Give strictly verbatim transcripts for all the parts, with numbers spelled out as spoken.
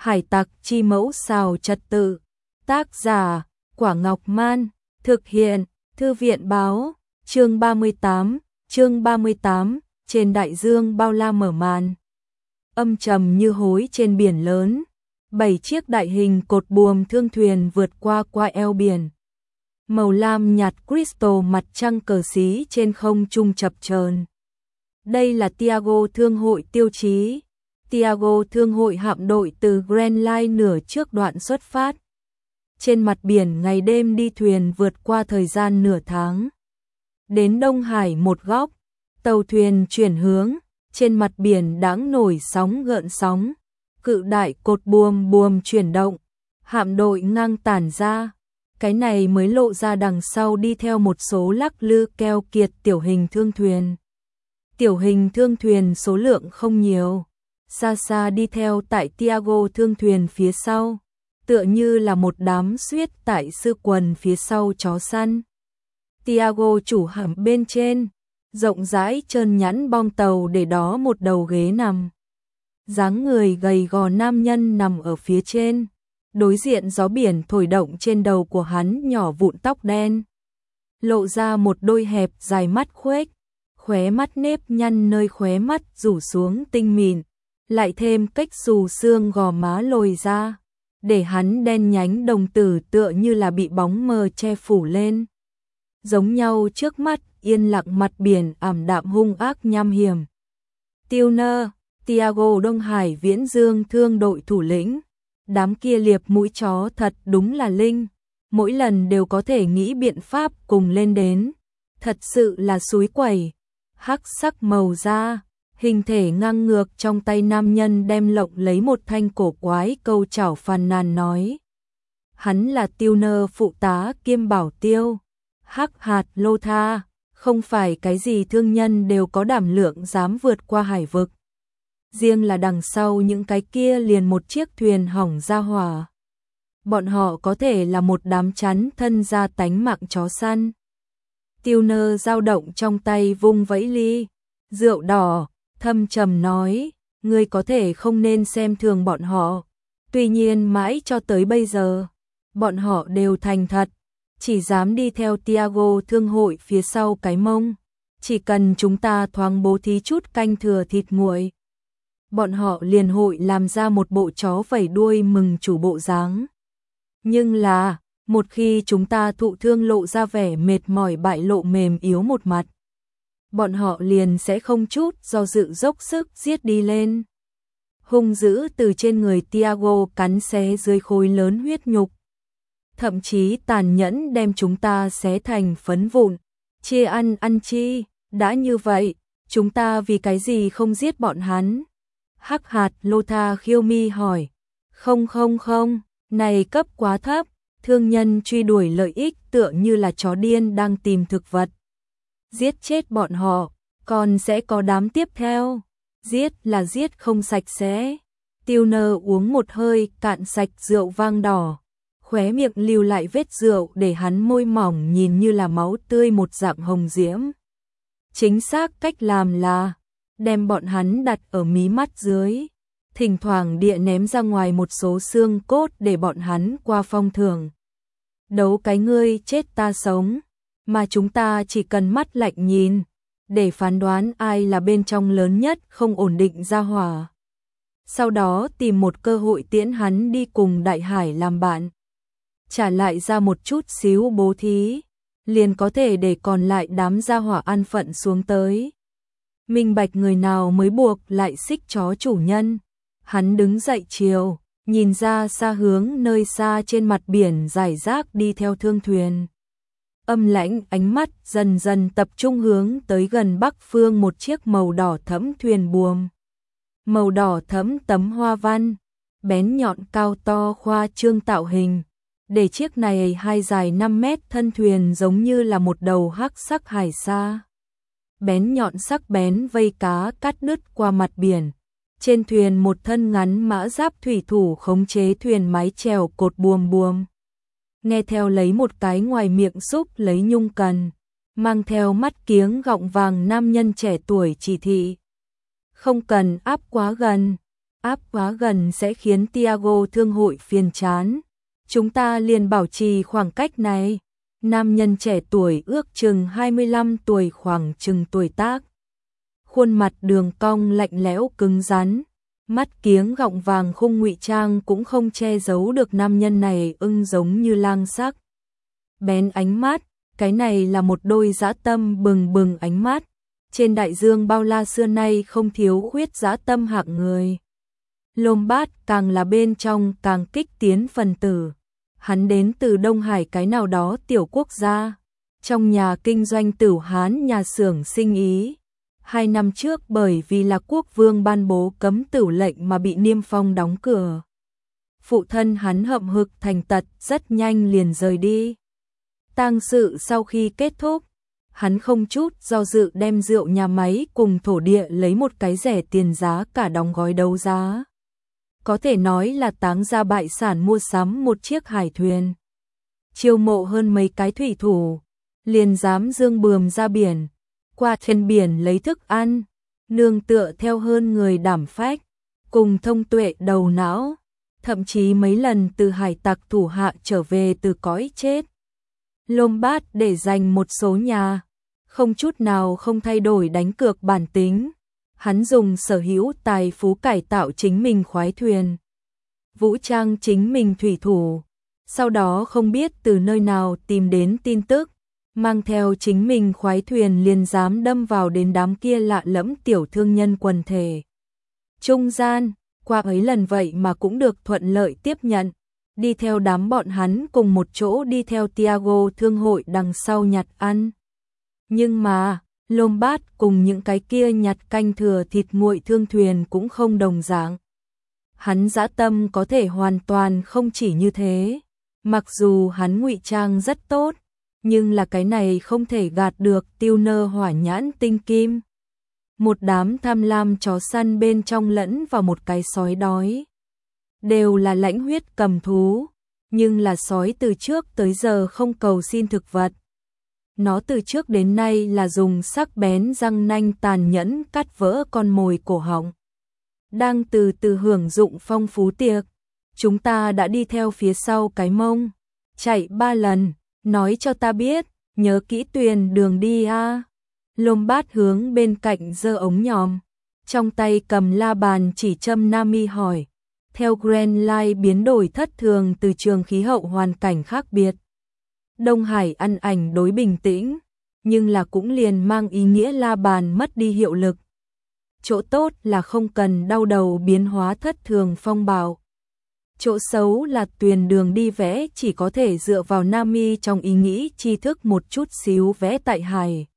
Hải tặc chi mẫu xào trật tự. Tác giả, Quả Ngọc Man. Thực hiện, Thư viện Báo. Chương ba mươi tám, chương ba mươi tám, trên đại dương bao la mở màn. Âm trầm như hối trên biển lớn. Bảy chiếc đại hình cột buồm thương thuyền vượt qua qua eo biển. Màu lam nhạt crystal mặt trăng cờ xí trên không trung chập chờn. Đây là Tiago Thương hội tiêu chí. Tiago Thương hội hạm đội từ Grand Line nửa trước đoạn xuất phát. Trên mặt biển ngày đêm đi thuyền vượt qua thời gian nửa tháng. Đến Đông Hải một góc, tàu thuyền chuyển hướng, trên mặt biển đãng nổi sóng gợn sóng. Cự đại cột buồm buồm chuyển động, hạm đội ngang tản ra. Cái này mới lộ ra đằng sau đi theo một số lắc lư keo kiệt tiểu hình thương thuyền. Tiểu hình thương thuyền số lượng không nhiều, xa xa đi theo tại Tiago thương thuyền phía sau, tựa như là một đám suyết tại sư quần phía sau chó săn. Tiago chủ hạm bên trên, rộng rãi trơn nhẵn bong tàu để đó một đầu ghế nằm. Dáng người gầy gò nam nhân nằm ở phía trên, đối diện gió biển thổi động trên đầu của hắn nhỏ vụn tóc đen. Lộ ra một đôi hẹp dài mắt khuếch, khóe mắt nếp nhăn nơi khóe mắt rủ xuống tinh mịn, lại thêm cách xù xương gò má lồi ra, để hắn đen nhánh đồng tử tựa như là bị bóng mờ che phủ lên. Giống nhau trước mắt, yên lặng mặt biển ảm đạm hung ác nham hiểm. Tiêu Nơ, Tiago Đông Hải Viễn Dương thương đội thủ lĩnh. Đám kia liệp mũi chó thật đúng là linh, mỗi lần đều có thể nghĩ biện pháp cùng lên đến. Thật sự là suối quẩy. Hắc sắc màu da, hình thể ngang ngược trong tay nam nhân đem lộng lấy một thanh cổ quái câu chảo phàn nàn nói. Hắn là Tiêu Nơ phụ tá kiêm bảo tiêu. Hắc hạt lô tha, không phải cái gì thương nhân đều có đảm lượng dám vượt qua hải vực. Riêng là đằng sau những cái kia liền một chiếc thuyền hỏng ra hỏa. Bọn họ có thể là một đám chắn thân ra tánh mạng chó săn. Tiêu Nơ dao động trong tay vung vẫy ly rượu đỏ, thâm trầm nói, ngươi có thể không nên xem thường bọn họ. Tuy nhiên mãi cho tới bây giờ, bọn họ đều thành thật, chỉ dám đi theo Tiago thương hội phía sau cái mông. Chỉ cần chúng ta thoáng bố thí chút canh thừa thịt nguội, bọn họ liền hội làm ra một bộ chó vẩy đuôi mừng chủ bộ dáng. Nhưng là, một khi chúng ta thụ thương lộ ra vẻ mệt mỏi bại lộ mềm yếu một mặt, bọn họ liền sẽ không chút do dự dốc sức giết đi lên. Hung dữ từ trên người Tiago cắn xé dưới khối lớn huyết nhục. Thậm chí tàn nhẫn đem chúng ta xé thành phấn vụn, chia ăn ăn chi, đã như vậy, chúng ta vì cái gì không giết bọn hắn? Hắc hạt lô tha khiêu mi hỏi. Không không không, này cấp quá thấp, thương nhân truy đuổi lợi ích tựa như là chó điên đang tìm thực vật. Giết chết bọn họ, còn sẽ có đám tiếp theo. Giết là giết không sạch sẽ. Tiêu Nơ uống một hơi cạn sạch rượu vang đỏ, khóe miệng lưu lại vết rượu để hắn môi mỏng nhìn như là máu tươi một dạng hồng diễm. Chính xác cách làm là đem bọn hắn đặt ở mí mắt dưới, thỉnh thoảng địa ném ra ngoài một số xương cốt để bọn hắn qua phong thưởng. Đấu cái ngươi chết ta sống, mà chúng ta chỉ cần mắt lạnh nhìn, để phán đoán ai là bên trong lớn nhất không ổn định ra hỏa. Sau đó tìm một cơ hội tiễn hắn đi cùng đại hải làm bạn. Trả lại ra một chút xíu bố thí, liền có thể để còn lại đám gia hỏa an phận xuống tới. Minh bạch người nào mới buộc lại xích chó chủ nhân. Hắn đứng dậy chiều, nhìn ra xa hướng nơi xa trên mặt biển rải rác đi theo thương thuyền. Âm lãnh ánh mắt dần dần tập trung hướng tới gần bắc phương một chiếc màu đỏ thẫm thuyền buồm. Màu đỏ thẫm tấm hoa văn, bén nhọn cao to khoa trương tạo hình, để chiếc này hai dài năm mét thân thuyền giống như là một đầu hắc sắc hải sa. Bén nhọn sắc bén vây cá cắt đứt qua mặt biển. Trên thuyền một thân ngắn mã giáp thủy thủ khống chế thuyền mái chèo cột buồm buồm. Nghe theo lấy một cái ngoài miệng xúc lấy nhung cần, mang theo mắt kiếng gọng vàng nam nhân trẻ tuổi chỉ thị. Không cần áp quá gần, áp quá gần sẽ khiến Tiago thương hội phiền chán. Chúng ta liền bảo trì khoảng cách này. Nam nhân trẻ tuổi ước chừng hai mươi lăm tuổi, khoảng chừng tuổi tác. Khuôn mặt đường cong lạnh lẽo cứng rắn, mắt kiếng gọng vàng khung ngụy trang cũng không che giấu được nam nhân này ưng giống như lang sắc. Bén ánh mắt, cái này là một đôi dã tâm bừng bừng ánh mắt. Trên đại dương bao la xưa nay không thiếu khuyết dã tâm hạng người. Lombard càng là bên trong càng kích tiến phần tử. Hắn đến từ Đông Hải cái nào đó tiểu quốc gia. Trong nhà kinh doanh Tửu Hán nhà xưởng sinh ý. Hai năm trước bởi vì là quốc vương ban bố cấm tửu lệnh mà bị niêm phong đóng cửa. Phụ thân hắn hậm hực thành tật, rất nhanh liền rời đi. Tang sự sau khi kết thúc, hắn không chút do dự đem rượu nhà máy cùng thổ địa lấy một cái rẻ tiền giá cả đóng gói đấu giá. Có thể nói là táng ra bại sản mua sắm một chiếc hải thuyền. Chiêu mộ hơn mấy cái thủy thủ, liền dám dương bườm ra biển, qua trên biển lấy thức ăn, nương tựa theo hơn người đảm phách, cùng thông tuệ đầu não, thậm chí mấy lần từ hải tặc thủ hạ trở về từ cõi chết. Lombard để dành một số nhà, không chút nào không thay đổi đánh cược bản tính. Hắn dùng sở hữu tài phú cải tạo chính mình khoái thuyền, vũ trang chính mình thủy thủ, sau đó không biết từ nơi nào tìm đến tin tức, mang theo chính mình khoái thuyền liền dám đâm vào đến đám kia lạ lẫm tiểu thương nhân quần thể. Trung gian, qua ấy lần vậy mà cũng được thuận lợi tiếp nhận, đi theo đám bọn hắn cùng một chỗ đi theo Tiago thương hội đằng sau nhặt ăn. Nhưng mà, Lombard cùng những cái kia nhặt canh thừa thịt nguội thương thuyền cũng không đồng dạng. Hắn dã tâm có thể hoàn toàn không chỉ như thế. Mặc dù hắn ngụy trang rất tốt, nhưng là cái này không thể gạt được tiêu nơ hỏa nhãn tinh kim. Một đám tham lam chó săn bên trong lẫn vào một cái sói đói. Đều là lãnh huyết cầm thú, nhưng là sói từ trước tới giờ không cầu xin thực vật. Nó từ trước đến nay là dùng sắc bén răng nanh tàn nhẫn cắt vỡ con mồi cổ họng. Đang từ từ hưởng dụng phong phú tiệc, chúng ta đã đi theo phía sau cái mông, chạy ba lần, nói cho ta biết, nhớ kỹ tuyền đường đi a. Lombard hướng bên cạnh giơ ống nhòm, trong tay cầm la bàn chỉ châm Nami hỏi. Theo Grand Line biến đổi thất thường từ trường khí hậu hoàn cảnh khác biệt. Đông Hải ăn ảnh đối bình tĩnh, nhưng là cũng liền mang ý nghĩa la bàn mất đi hiệu lực. Chỗ tốt là không cần đau đầu biến hóa thất thường phong bạo. Chỗ xấu là tuyền đường đi vẽ chỉ có thể dựa vào Nami trong ý nghĩ tri thức một chút xíu vẽ tại hải.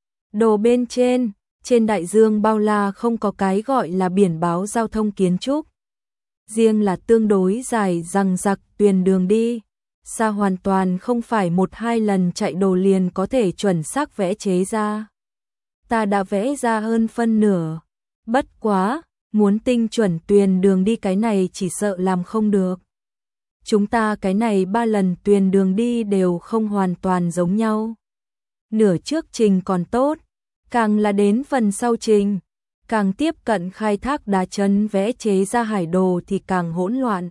Đồ bên trên, trên đại dương bao la không có cái gọi là biển báo giao thông kiến trúc. Riêng là tương đối dài răng rặc tuyền đường đi, xa hoàn toàn không phải một hai lần chạy đồ liền có thể chuẩn xác vẽ chế ra. Ta đã vẽ ra hơn phân nửa, bất quá, muốn tinh chuẩn tuyền đường đi cái này chỉ sợ làm không được. Chúng ta cái này ba lần tuyền đường đi đều không hoàn toàn giống nhau. Nửa trước trình còn tốt, càng là đến phần sau trình, càng tiếp cận khai thác đá chân vẽ chế ra hải đồ thì càng hỗn loạn.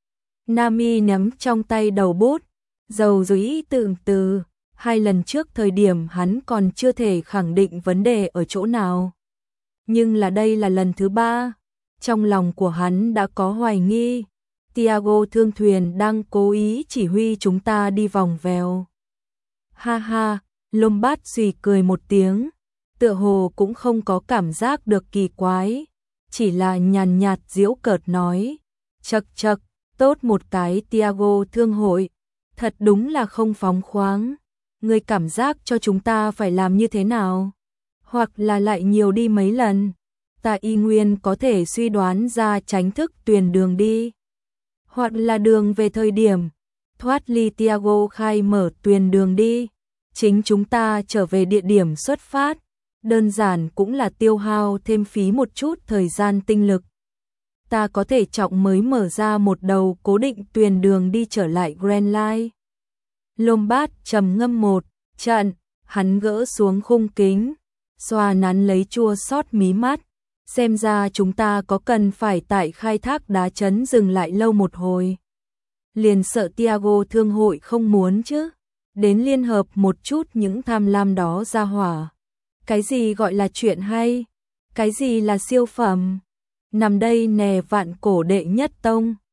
Nami nắm trong tay đầu bút, dầu dĩ tưởng từ, hai lần trước thời điểm hắn còn chưa thể khẳng định vấn đề ở chỗ nào. Nhưng là đây là lần thứ ba, trong lòng của hắn đã có hoài nghi, Tiago thương thuyền đang cố ý chỉ huy chúng ta đi vòng vèo. Ha ha, Lombard suy cười một tiếng, tựa hồ cũng không có cảm giác được kỳ quái, chỉ là nhàn nhạt giễu cợt nói, chậc chậc, tốt một cái Tiago thương hội, thật đúng là không phóng khoáng, ngươi cảm giác cho chúng ta phải làm như thế nào, hoặc là lại nhiều đi mấy lần, ta y nguyên có thể suy đoán ra tránh thức tuyền đường đi, hoặc là đường về thời điểm, thoát ly Tiago khai mở tuyền đường đi, chính chúng ta trở về địa điểm xuất phát. Đơn giản cũng là tiêu hao thêm phí một chút thời gian tinh lực. Ta có thể trọng mới mở ra một đầu cố định tuyền đường đi trở lại Grand Line. Lombard trầm ngâm một trận, hắn gỡ xuống khung kính, xoa nắn lấy chua xót mí mắt, xem ra chúng ta có cần phải tại khai thác đá chấn dừng lại lâu một hồi. Liền sợ Tiago thương hội không muốn chứ, đến liên hợp một chút những tham lam đó ra hỏa. Cái gì gọi là chuyện hay, cái gì là siêu phẩm, nằm đây nè vạn cổ đệ nhất tông.